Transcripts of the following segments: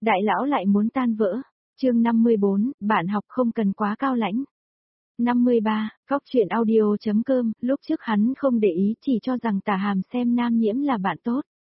đại lão lại muốn tan vỡ. Chương 54, bạn học không cần quá cao lãnh. 53, Góc truyện audio.com, lúc trước hắn không để ý chỉ cho rằng Tả Hàm xem Nam Nhiễm là bạn tốt.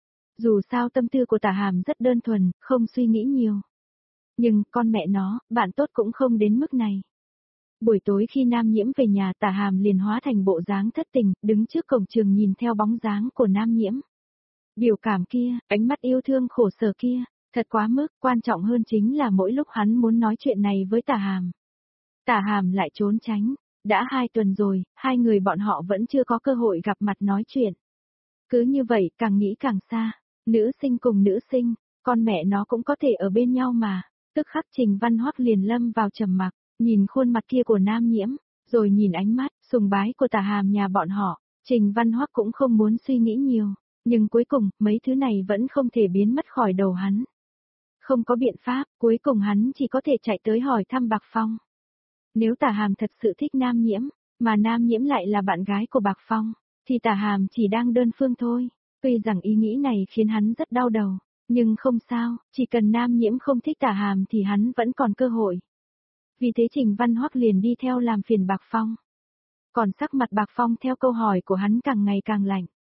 Dù sao tâm tư của Tả Hàm rất đơn thuần, không suy nghĩ nhiều. Nhưng, con mẹ nó, bạn tốt cũng không đến mức này. Buổi tối khi Nam Nhiễm về nhà Tả Hàm liền hóa thành bộ dáng thất tình, đứng trước cổng trường nhìn theo bóng dáng của Nam Nhiễm. Biểu cảm kia, ánh mắt yêu thương khổ sở kia, thật quá mức, quan trọng hơn chính là mỗi lúc hắn muốn nói chuyện này với Tả Hàm. Tả Hàm lại trốn tránh, đã 2 tuần rồi, hai người bọn họ vẫn chưa có cơ hội gặp mặt nói chuyện. Cứ như vậy, càng nghĩ càng xa, nữ sinh cùng nữ sinh, con mẹ nó cũng có thể ở bên nhau mà, tức khắc Trình Văn Hoắc liền lâm vào trầm mặc, nhìn khuôn mặt kia của Nam Nhiễm, rồi nhìn ánh mắt, sùng bái của Tả Hàm nhà bọn họ, Trình Văn Hoắc cũng không muốn suy nghĩ nhiều, nhưng cuối cùng, mấy thứ này vẫn không thể biến mất khỏi đầu hắn. Không có biện pháp, cuối cùng hắn chỉ có thể chạy tới hỏi thăm Bạc Phong. Nếu Tả Hàm thật sự thích Nam Nhiễm, mà Nam Nhiễm lại là bạn gái của Bạc Phong, thì Tả Hàm chỉ đang đơn phương thôi. Tuy rằng ý nghĩ này khiến hắn rất đau đầu, nhưng không sao, chỉ cần Nam Nhiễm không thích Tả Hàm thì hắn vẫn còn cơ hội. Vì thế Trình Văn Hoắc liền đi theo làm phiền Bạc Phong. Còn sắc mặt Bạc Phong theo câu hỏi của hắn càng ngày càng lạnh.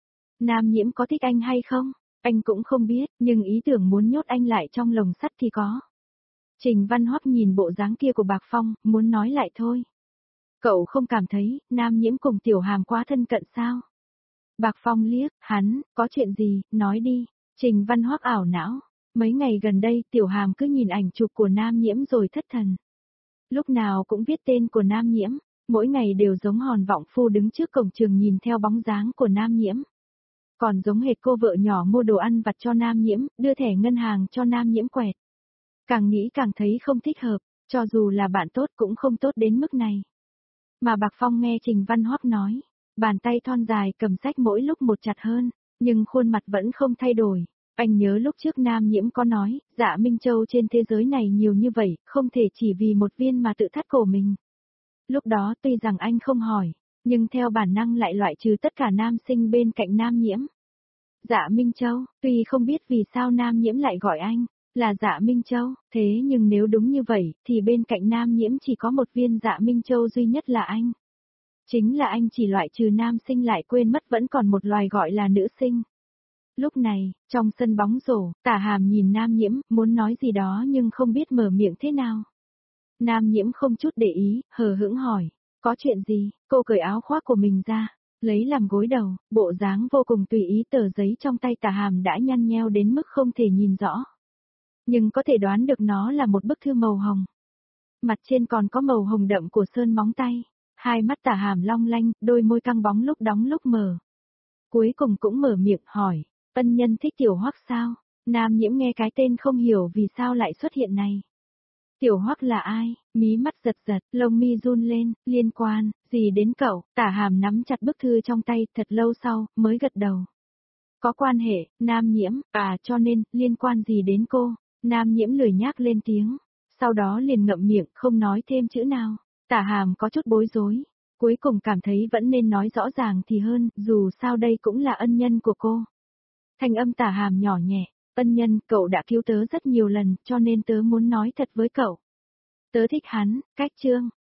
Nam Nhiễm có thích anh hay không? Anh cũng không biết, nhưng ý tưởng muốn nhốt anh lại trong lồng sắt thì có. Trình Văn Hoắc nhìn bộ dáng kia của Bạc Phong, muốn nói lại thôi. Cậu không cảm thấy, Nam Nhiễm cùng Tiểu Hàm quá thân cận sao? Bạc Phong liếc, hắn, có chuyện gì, nói đi. Trình Văn Hoắc ảo não, mấy ngày gần đây Tiểu Hàm cứ nhìn ảnh chụp của Nam Nhiễm rồi thất thần. Lúc nào cũng viết tên của Nam Nhiễm, mỗi ngày đều giống hòn vọng phu đứng trước cổng trường nhìn theo bóng dáng của Nam Nhiễm. Còn giống hệt cô vợ nhỏ mua đồ ăn vặt cho Nam Nhiễm, đưa thẻ ngân hàng cho Nam Nhiễm quẹt. Càng nghĩ càng thấy không thích hợp, cho dù là bạn tốt cũng không tốt đến mức này. Mà Bạc Phong nghe Trình Văn Hoắc nói, bàn tay thon dài cầm sách mỗi lúc một chặt hơn, nhưng khuôn mặt vẫn không thay đổi. Anh nhớ lúc trước Nam Nhiễm có nói, Dạ Minh Châu trên thế giới này nhiều như vậy, không thể chỉ vì một viên mà tự thắt cổ mình. Lúc đó tuy rằng anh không hỏi, nhưng theo bản năng lại loại trừ tất cả nam sinh bên cạnh Nam Nhiễm. Dạ Minh Châu, tuy không biết vì sao Nam Nhiễm lại gọi anh là Dạ Minh Châu, thế nhưng nếu đúng như vậy, thì bên cạnh Nam Nhiễm chỉ có một viên Dạ Minh Châu duy nhất là anh. Chính là anh chỉ loại trừ nam sinh lại quên mất vẫn còn một loài gọi là nữ sinh. Lúc này, trong sân bóng rổ, Tả Hàm nhìn Nam Nhiễm, muốn nói gì đó nhưng không biết mở miệng thế nào. Nam Nhiễm không chút để ý, hờ hững hỏi, có chuyện gì? Cô cởi áo khoác của mình ra, lấy làm gối đầu, bộ dáng vô cùng tùy ý, tờ giấy trong tay Tả Hàm đã nhăn nheo đến mức không thể nhìn rõ. Nhưng có thể đoán được nó là một bức thư màu hồng. Mặt trên còn có màu hồng đậm của sơn móng tay, hai mắt Tả Hàm long lanh, đôi môi căng bóng lúc đóng lúc mở. Cuối cùng cũng mở miệng hỏi, ân nhân thích Tiểu Hoắc sao? Nam Nhiễm nghe cái tên không hiểu vì sao lại xuất hiện này. Tiểu Hoắc là ai? Mí mắt giật giật, lông mi run lên, liên quan, gì đến cậu? Tả Hàm nắm chặt bức thư trong tay, thật lâu sau, mới gật đầu. Có quan hệ, Nam Nhiễm, cho nên, liên quan gì đến cô? Nam Nhiễm lười nhác lên tiếng, sau đó liền ngậm miệng, không nói thêm chữ nào. Tả Hàm có chút bối rối, cuối cùng cảm thấy vẫn nên nói rõ ràng thì hơn, dù sao đây cũng là ân nhân của cô. Thanh âm Tả Hàm nhỏ nhẹ, ân nhân, cậu đã cứu tớ rất nhiều lần, cho nên tớ muốn nói thật với cậu. Tớ thích hắn, cách chương,